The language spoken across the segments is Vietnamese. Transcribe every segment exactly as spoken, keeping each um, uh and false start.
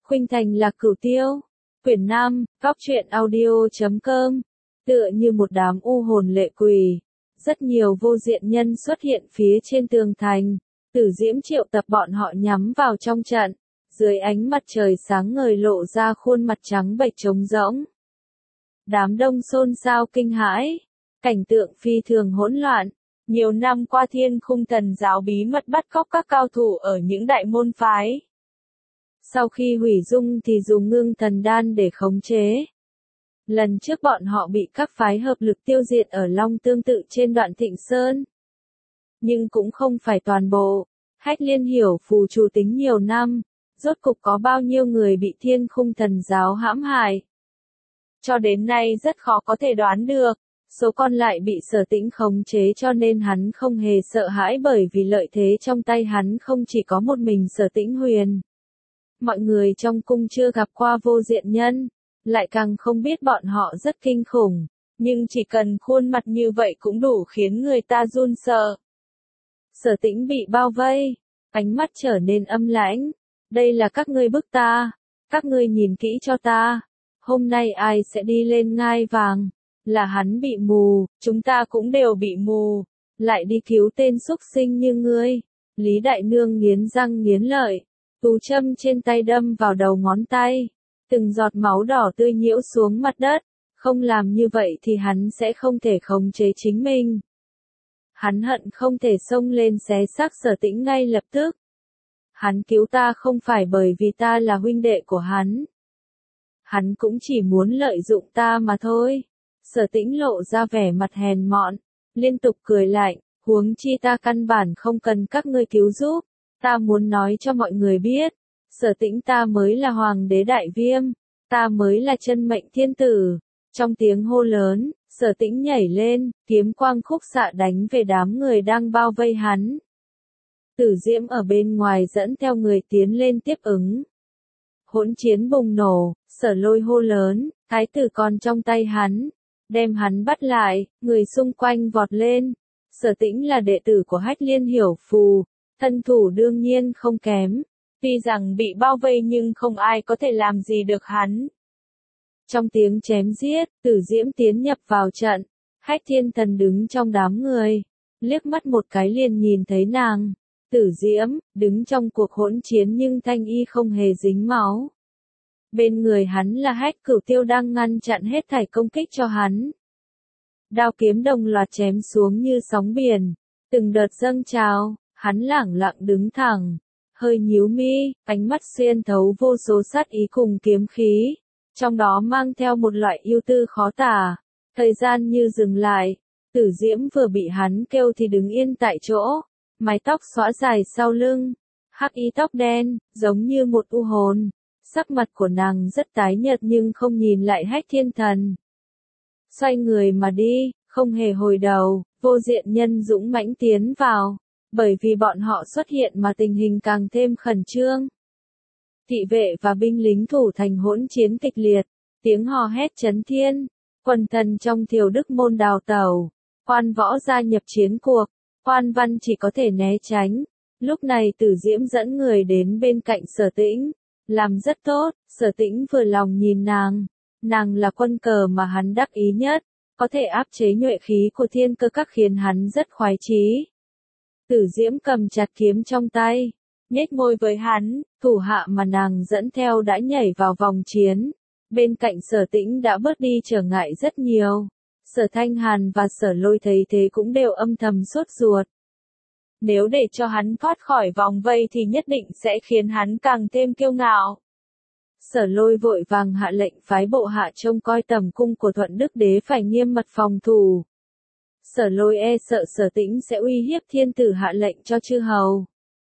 Khuynh Thành Lạc Cửu Tiêu. Quyển năm, góc truyện audio chấm com. Tựa như một đám u hồn lệ quỷ. Rất nhiều vô diện nhân xuất hiện phía trên tường thành. Tử Diễm triệu tập bọn họ nhắm vào trong trận. Dưới ánh mặt trời sáng ngời lộ ra khuôn mặt trắng bệch trống rỗng. Đám đông xôn xao kinh hãi. Cảnh tượng phi thường hỗn loạn. Nhiều năm qua Thiên Khung Thần giáo bí mật bắt cóc các cao thủ ở những đại môn phái. Sau khi hủy dung thì dùng ngưng thần đan để khống chế. Lần trước bọn họ bị các phái hợp lực tiêu diệt ở Long Tương Tự trên đoạn Thịnh Sơn. Nhưng cũng không phải toàn bộ. Hách Liên hiểu phù chủ tính nhiều năm, rốt cục có bao nhiêu người bị Thiên Khung Thần giáo hãm hại. Cho đến nay rất khó có thể đoán được. Số còn lại bị Sở Tĩnh khống chế cho nên hắn không hề sợ hãi bởi vì lợi thế trong tay hắn không chỉ có một mình Sở Tĩnh Huyền. Mọi người trong cung chưa gặp qua vô diện nhân, lại càng không biết bọn họ rất kinh khủng, nhưng chỉ cần khuôn mặt như vậy cũng đủ khiến người ta run sợ. Sở Tĩnh bị bao vây, ánh mắt trở nên âm lãnh. Đây là các ngươi bức ta, các ngươi nhìn kỹ cho ta. Hôm nay ai sẽ đi lên ngai vàng? Là hắn bị mù, chúng ta cũng đều bị mù. Lại đi cứu tên xúc sinh như ngươi. Lý Đại Nương nghiến răng nghiến lợi. Tú châm trên tay đâm vào đầu ngón tay. Từng giọt máu đỏ tươi nhiễu xuống mặt đất. Không làm như vậy thì hắn sẽ không thể khống chế chính mình. Hắn hận không thể xông lên xé xác Sở Tĩnh ngay lập tức. Hắn cứu ta không phải bởi vì ta là huynh đệ của hắn. Hắn cũng chỉ muốn lợi dụng ta mà thôi. Sở Tĩnh lộ ra vẻ mặt hèn mọn, liên tục cười lạnh, huống chi ta căn bản không cần các ngươi cứu giúp. Ta muốn nói cho mọi người biết, Sở Tĩnh ta mới là hoàng đế đại viêm, ta mới là chân mệnh thiên tử. Trong tiếng hô lớn, Sở Tĩnh nhảy lên, kiếm quang khúc xạ đánh về đám người đang bao vây hắn. Tử Diễm ở bên ngoài dẫn theo người tiến lên tiếp ứng. Hỗn chiến bùng nổ, Sở Lôi hô lớn, thái tử còn trong tay hắn, đem hắn bắt lại, người xung quanh vọt lên. Sở Tĩnh là đệ tử của Hách Liên hiểu phù, thân thủ đương nhiên không kém, tuy rằng bị bao vây nhưng không ai có thể làm gì được hắn. Trong tiếng chém giết, Tử Diễm tiến nhập vào trận, Hách Thiên Thần đứng trong đám người, liếc mắt một cái liền nhìn thấy nàng. Tử Diễm, đứng trong cuộc hỗn chiến nhưng thanh y không hề dính máu. Bên người hắn là Hách Cửu Tiêu đang ngăn chặn hết thảy công kích cho hắn. Đao kiếm đồng loạt chém xuống như sóng biển, từng đợt dâng trào, hắn lẳng lặng đứng thẳng, hơi nhíu mi, ánh mắt xuyên thấu vô số sát ý cùng kiếm khí, trong đó mang theo một loại yêu tư khó tả. Thời gian như dừng lại, Tử Diễm vừa bị hắn kêu thì đứng yên tại chỗ, mái tóc xõa dài sau lưng, hắc y tóc đen, giống như một u hồn. Sắc mặt của nàng rất tái nhợt nhưng không nhìn lại Hách Thiên Thần. Xoay người mà đi, không hề hồi đầu, vô diện nhân dũng mãnh tiến vào, bởi vì bọn họ xuất hiện mà tình hình càng thêm khẩn trương. Thị vệ và binh lính thủ thành hỗn chiến kịch liệt, tiếng hò hét chấn thiên, quần thần trong Thiều Đức môn đào tẩu, quan võ gia nhập chiến cuộc, quan văn chỉ có thể né tránh. Lúc này Tử Diễm dẫn người đến bên cạnh Sở Tĩnh. Làm rất tốt, Sở Tĩnh vừa lòng nhìn nàng. Nàng là quân cờ mà hắn đắc ý nhất, có thể áp chế nhuệ khí của thiên cơ các khiến hắn rất khoái chí. Tử Diễm cầm chặt kiếm trong tay, nhếch môi với hắn, thủ hạ mà nàng dẫn theo đã nhảy vào vòng chiến. Bên cạnh Sở Tĩnh đã bớt đi trở ngại rất nhiều. Sở Thanh Hàn và Sở Lôi thấy thế cũng đều âm thầm sốt ruột. Nếu để cho hắn thoát khỏi vòng vây thì nhất định sẽ khiến hắn càng thêm kiêu ngạo. Sở Lôi vội vàng hạ lệnh phái bộ hạ trông coi tầm cung của Thuận Đức Đế phải nghiêm mật phòng thủ. Sở Lôi e sợ Sở Tĩnh sẽ uy hiếp thiên tử hạ lệnh cho chư hầu.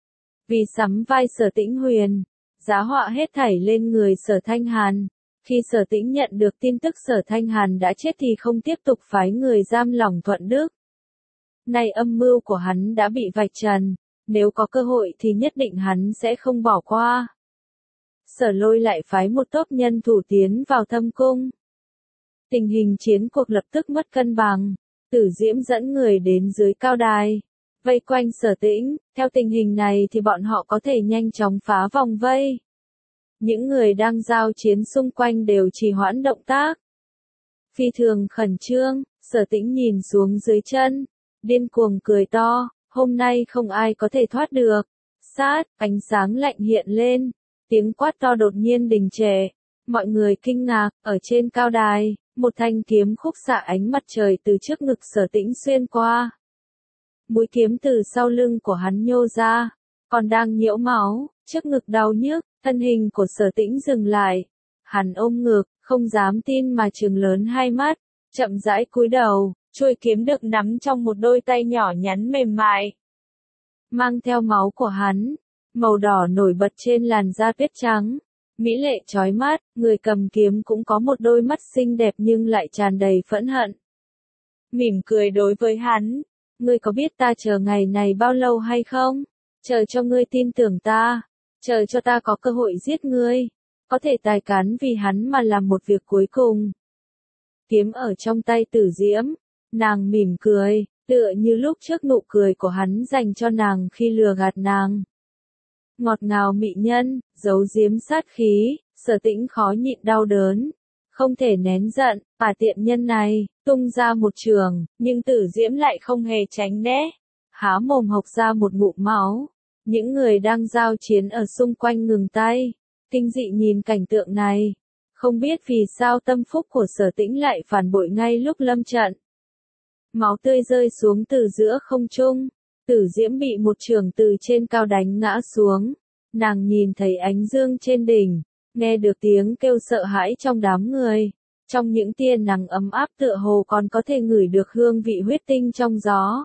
Vì sắm vai Sở Tĩnh Huyền, giá họa hết thảy lên người Sở Thanh Hàn. Khi Sở Tĩnh nhận được tin tức Sở Thanh Hàn đã chết thì không tiếp tục phái người giam lỏng Thuận Đức. Nay âm mưu của hắn đã bị vạch trần, nếu có cơ hội thì nhất định hắn sẽ không bỏ qua. Sở Lôi lại phái một tốp nhân thủ tiến vào thâm cung. Tình hình chiến cuộc lập tức mất cân bằng, Tử Diễm dẫn người đến dưới cao đài, vây quanh Sở Tĩnh, theo tình hình này thì bọn họ có thể nhanh chóng phá vòng vây. Những người đang giao chiến xung quanh đều trì hoãn động tác. Phi thường khẩn trương, Sở Tĩnh nhìn xuống dưới chân, điên cuồng cười to, hôm nay không ai có thể thoát được. Sát, ánh sáng lạnh hiện lên, tiếng quát to đột nhiên đình trệ. Mọi người kinh ngạc, ở trên cao đài, một thanh kiếm khúc xạ ánh mặt trời từ trước ngực Sở Tĩnh xuyên qua. Mũi kiếm từ sau lưng của hắn nhô ra, còn đang nhiễu máu, trước ngực đau nhức, thân hình của Sở Tĩnh dừng lại. Hắn ôm ngực, không dám tin mà trừng lớn hai mắt, chậm rãi cúi đầu, chuôi kiếm được nắm trong một đôi tay nhỏ nhắn mềm mại. Mang theo máu của hắn, màu đỏ nổi bật trên làn da tuyết trắng, mỹ lệ chói mắt, người cầm kiếm cũng có một đôi mắt xinh đẹp nhưng lại tràn đầy phẫn hận. Mỉm cười đối với hắn, ngươi có biết ta chờ ngày này bao lâu hay không? Chờ cho ngươi tin tưởng ta, chờ cho ta có cơ hội giết ngươi, có thể tài cán vì hắn mà làm một việc cuối cùng. Kiếm ở trong tay Tử Diễm, nàng mỉm cười, tựa như lúc trước nụ cười của hắn dành cho nàng khi lừa gạt nàng. Ngọt ngào mị nhân, giấu giếm sát khí, Sở Tĩnh khó nhịn đau đớn, không thể nén giận, bà tiện nhân này, tung ra một trường, nhưng Tử Diễm lại không hề tránh né, há mồm hộc ra một ngụm máu. Những người đang giao chiến ở xung quanh ngừng tay, kinh dị nhìn cảnh tượng này, không biết vì sao tâm phúc của Sở Tĩnh lại phản bội ngay lúc lâm trận. Máu tươi rơi xuống từ giữa không trung, Tử Diễm bị một chưởng từ trên cao đánh ngã xuống, nàng nhìn thấy ánh dương trên đỉnh, nghe được tiếng kêu sợ hãi trong đám người, trong những tia nắng ấm áp tựa hồ còn có thể ngửi được hương vị huyết tinh trong gió.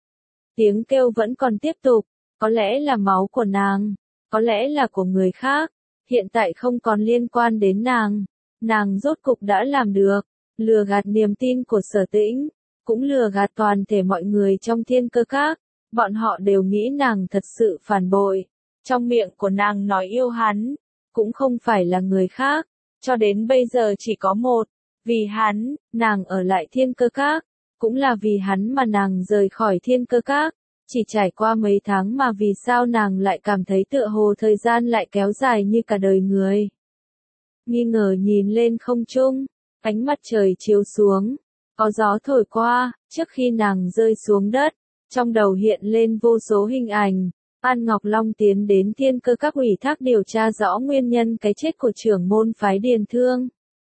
Tiếng kêu vẫn còn tiếp tục, có lẽ là máu của nàng, có lẽ là của người khác, hiện tại không còn liên quan đến nàng, nàng rốt cục đã làm được, lừa gạt niềm tin của Sở Tĩnh, cũng lừa gạt toàn thể mọi người trong Thiên Cơ Các, bọn họ đều nghĩ nàng thật sự phản bội, trong miệng của nàng nói yêu hắn, cũng không phải là người khác, cho đến bây giờ chỉ có một, vì hắn, nàng ở lại Thiên Cơ Các, cũng là vì hắn mà nàng rời khỏi Thiên Cơ Các. Chỉ trải qua mấy tháng mà vì sao nàng lại cảm thấy tựa hồ thời gian lại kéo dài như cả đời người. Nghi ngờ nhìn lên không trung, ánh mặt trời chiếu xuống, có gió thổi qua, trước khi nàng rơi xuống đất, trong đầu hiện lên vô số hình ảnh. An Ngọc Long tiến đến Thiên Cơ Các ủy thác điều tra rõ nguyên nhân cái chết của trưởng môn phái Điền Thương.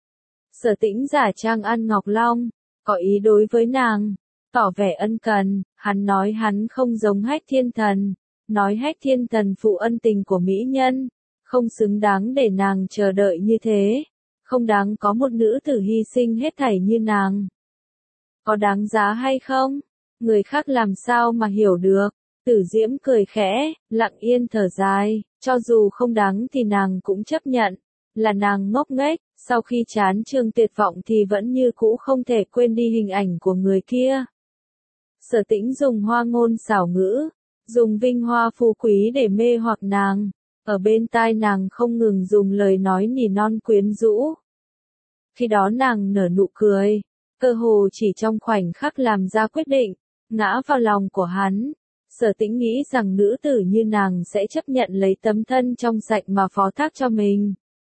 Sở Tĩnh giả trang An Ngọc Long, có ý đối với nàng, tỏ vẻ ân cần, hắn nói hắn không giống Hách Thiên Thần, nói Hách Thiên Thần phụ ân tình của mỹ nhân, không xứng đáng để nàng chờ đợi như thế, không đáng có một nữ tử hy sinh hết thảy như nàng. Có đáng giá hay không? Người khác làm sao mà hiểu được? Tử Diễm cười khẽ, lặng yên thở dài, cho dù không đáng thì nàng cũng chấp nhận, là nàng ngốc nghếch, sau khi chán trường tuyệt vọng thì vẫn như cũ không thể quên đi hình ảnh của người kia. Sở Tĩnh dùng hoa ngôn xảo ngữ, dùng vinh hoa phú quý để mê hoặc nàng, ở bên tai nàng không ngừng dùng lời nói nỉ non quyến rũ. Khi đó nàng nở nụ cười, cơ hồ chỉ trong khoảnh khắc làm ra quyết định, ngã vào lòng của hắn. Sở Tĩnh nghĩ rằng nữ tử như nàng sẽ chấp nhận lấy tấm thân trong sạch mà phó thác cho mình.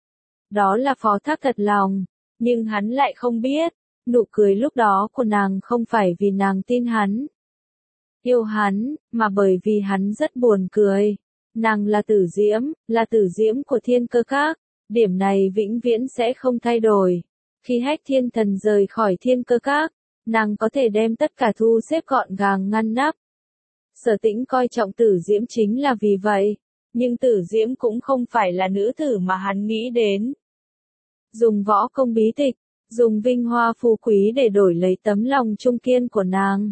Đó là phó thác thật lòng, nhưng hắn lại không biết, nụ cười lúc đó của nàng không phải vì nàng tin hắn, yêu hắn, mà bởi vì hắn rất buồn cười. Nàng là Tử Diễm, là Tử Diễm của Thiên Cơ Các, điểm này vĩnh viễn sẽ không thay đổi. Khi Hách Thiên Thần rời khỏi Thiên Cơ Các, nàng có thể đem tất cả thu xếp gọn gàng ngăn nắp. Sở Tĩnh coi trọng Tử Diễm chính là vì vậy, nhưng Tử Diễm cũng không phải là nữ tử mà hắn nghĩ đến. Dùng võ công bí tịch, dùng vinh hoa phú quý để đổi lấy tấm lòng trung kiên của nàng.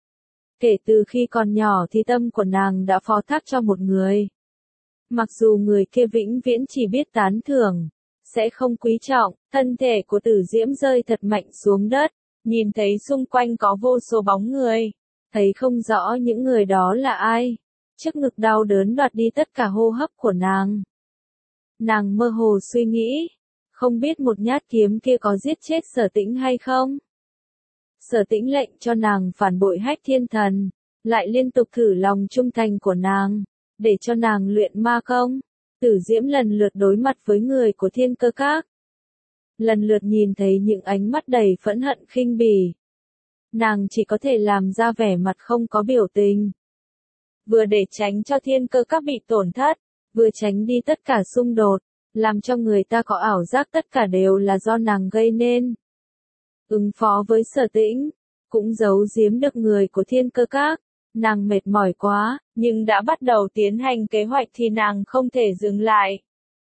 Kể từ khi còn nhỏ thì tâm của nàng đã phó thác cho một người. Mặc dù người kia vĩnh viễn chỉ biết tán thưởng, sẽ không quý trọng, thân thể của Tử Diễm rơi thật mạnh xuống đất, nhìn thấy xung quanh có vô số bóng người, thấy không rõ những người đó là ai. Trước ngực đau đớn đoạt đi tất cả hô hấp của nàng. Nàng mơ hồ suy nghĩ, không biết một nhát kiếm kia có giết chết Sở Tĩnh hay không. Sở Tĩnh lệnh cho nàng phản bội Hách Thiên Thần, lại liên tục thử lòng trung thành của nàng, để cho nàng luyện ma công. Tử Diễm lần lượt đối mặt với người của Thiên Cơ Các. Lần lượt nhìn thấy những ánh mắt đầy phẫn hận khinh bỉ. Nàng chỉ có thể làm ra vẻ mặt không có biểu tình. Vừa để tránh cho Thiên Cơ Các bị tổn thất, vừa tránh đi tất cả xung đột, làm cho người ta có ảo giác tất cả đều là do nàng gây nên. Ứng phó với Sở Tĩnh, cũng giấu giếm được người của Thiên Cơ Các. Nàng mệt mỏi quá, nhưng đã bắt đầu tiến hành kế hoạch thì nàng không thể dừng lại.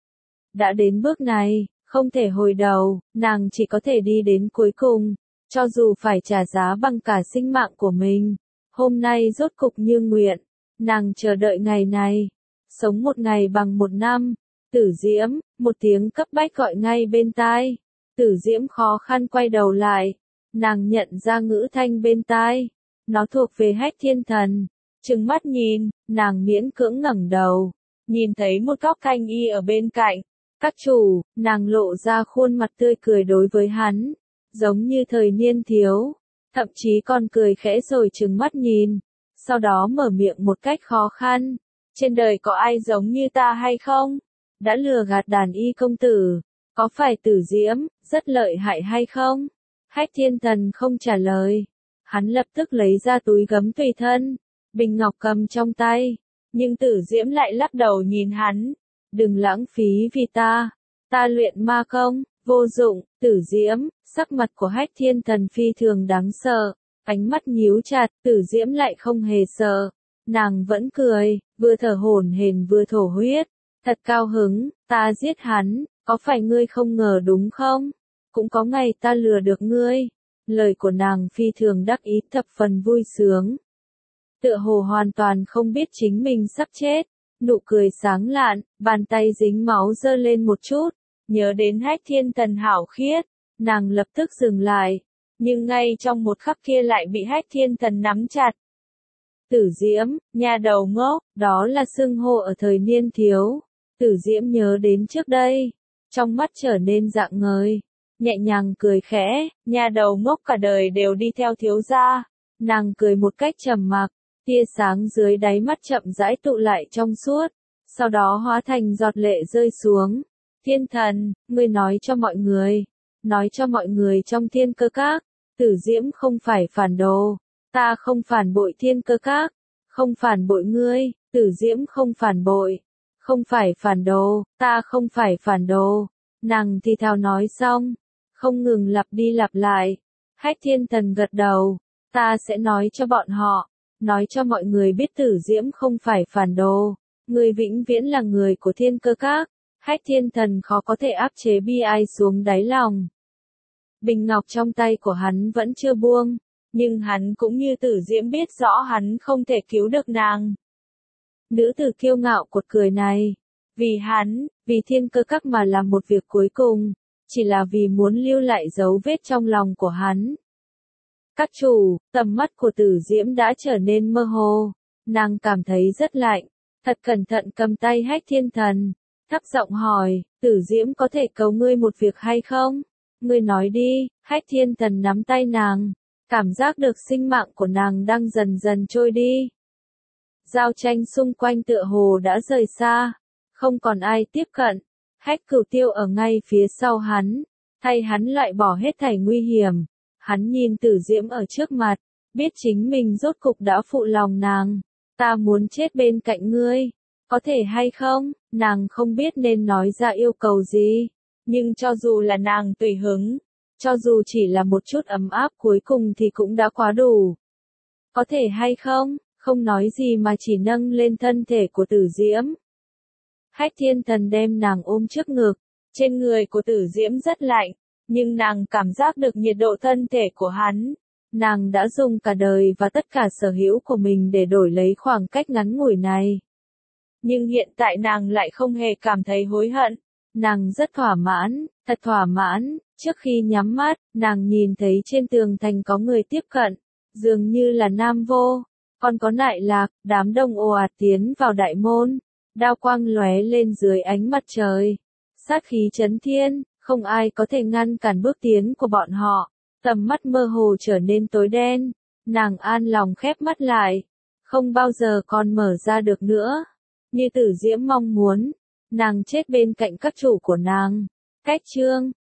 Đã đến bước này, không thể hồi đầu, nàng chỉ có thể đi đến cuối cùng, cho dù phải trả giá bằng cả sinh mạng của mình. Hôm nay rốt cục như nguyện, nàng chờ đợi ngày này, sống một ngày bằng một năm. Tử Diễm, một tiếng cấp bách gọi ngay bên tai. Tử Diễm khó khăn quay đầu lại, nàng nhận ra ngữ thanh bên tai. Nó thuộc về Hách Thiên Thần. Trừng mắt nhìn, nàng miễn cưỡng ngẩng đầu, nhìn thấy một góc thanh y ở bên cạnh. Các chủ, nàng lộ ra khuôn mặt tươi cười đối với hắn, giống như thời niên thiếu, thậm chí còn cười khẽ rồi trừng mắt nhìn, sau đó mở miệng một cách khó khăn. Trên đời có ai giống như ta hay không? Đã lừa gạt đàn y công tử, có phải Tử Diễm, rất lợi hại hay không? Hách Thiên Thần không trả lời. Hắn lập tức lấy ra túi gấm tùy thân, bình ngọc cầm trong tay, nhưng Tử Diễm lại lắc đầu nhìn hắn. Đừng lãng phí vì ta, ta luyện ma công, vô dụng. Tử Diễm, sắc mặt của Hách Thiên Thần phi thường đáng sợ, ánh mắt nhíu chặt. Tử Diễm lại không hề sợ, nàng vẫn cười, vừa thở hổn hển vừa thổ huyết, thật cao hứng. Ta giết hắn, có phải ngươi không ngờ đúng không? Cũng có ngày ta lừa được ngươi. Lời của nàng phi thường đắc ý, thập phần vui sướng. Tựa hồ hoàn toàn không biết chính mình sắp chết. Nụ cười sáng lạn, bàn tay dính máu giơ lên một chút. Nhớ đến Hách Thiên Thần hảo khiết, nàng lập tức dừng lại. Nhưng ngay trong một khắc kia lại bị Hách Thiên Thần nắm chặt. Tử Diễm, nhà đầu ngốc, đó là xưng hô ở thời niên thiếu. Tử Diễm nhớ đến trước đây, trong mắt trở nên rạng ngời. Nhẹ nhàng cười khẽ, nhà đầu ngốc cả đời đều đi theo thiếu gia. Nàng cười một cách trầm mặc, tia sáng dưới đáy mắt chậm rãi tụ lại trong suốt, sau đó hóa thành giọt lệ rơi xuống. Thiên Thần, ngươi nói cho mọi người, nói cho mọi người trong Thiên Cơ Các, Tử Diễm không phải phản đồ, ta không phản bội Thiên Cơ Các, không phản bội ngươi. Tử Diễm không phản bội, không phải phản đồ, ta không phải phản đồ. Nàng thì thào nói xong, không ngừng lặp đi lặp lại. Hách Thiên Thần gật đầu, ta sẽ nói cho bọn họ, nói cho mọi người biết Tử Diễm không phải phản đồ, người vĩnh viễn là người của Thiên Cơ Các. Hách Thiên Thần khó có thể áp chế bi ai xuống đáy lòng. Bình ngọc trong tay của hắn vẫn chưa buông, nhưng hắn cũng như Tử Diễm biết rõ hắn không thể cứu được nàng. Nữ tử kiêu ngạo cột cười này, vì hắn, vì Thiên Cơ Các mà làm một việc cuối cùng, chỉ là vì muốn lưu lại dấu vết trong lòng của hắn. Các chủ, tầm mắt của Tử Diễm đã trở nên mơ hồ, nàng cảm thấy rất lạnh, thật cẩn thận cầm tay Hách Thiên Thần, thấp giọng hỏi, Tử Diễm có thể cầu ngươi một việc hay không? Ngươi nói đi. Hách Thiên Thần nắm tay nàng, cảm giác được sinh mạng của nàng đang dần dần trôi đi. Giao tranh xung quanh tựa hồ đã rời xa, không còn ai tiếp cận. Hách Cửu Tiêu ở ngay phía sau hắn, thay hắn loại bỏ hết thảy nguy hiểm. Hắn nhìn Tử Diễm ở trước mặt, biết chính mình rốt cục đã phụ lòng nàng. Ta muốn chết bên cạnh ngươi, có thể hay không? Nàng không biết nên nói ra yêu cầu gì, nhưng cho dù là nàng tùy hứng, cho dù chỉ là một chút ấm áp cuối cùng thì cũng đã quá đủ. Có thể hay không? Không nói gì mà chỉ nâng lên thân thể của Tử Diễm. Hách Thiên Thần đem nàng ôm trước ngực, trên người của Tử Diễm rất lạnh, nhưng nàng cảm giác được nhiệt độ thân thể của hắn. Nàng đã dùng cả đời và tất cả sở hữu của mình để đổi lấy khoảng cách ngắn ngủi này. Nhưng hiện tại nàng lại không hề cảm thấy hối hận. Nàng rất thỏa mãn, thật thỏa mãn. Trước khi nhắm mắt, nàng nhìn thấy trên tường thành có người tiếp cận, dường như là Nam Vô, còn có Nại Lạc. Đám đông ồ ạt tiến vào đại môn, đao quang lóe lên dưới ánh mặt trời, sát khí chấn thiên, không ai có thể ngăn cản bước tiến của bọn họ. Tầm mắt mơ hồ trở nên tối đen, nàng an lòng khép mắt lại, không bao giờ còn mở ra được nữa. Như Tử Diễm mong muốn, Nàng chết bên cạnh các chủ của nàng. Cách chương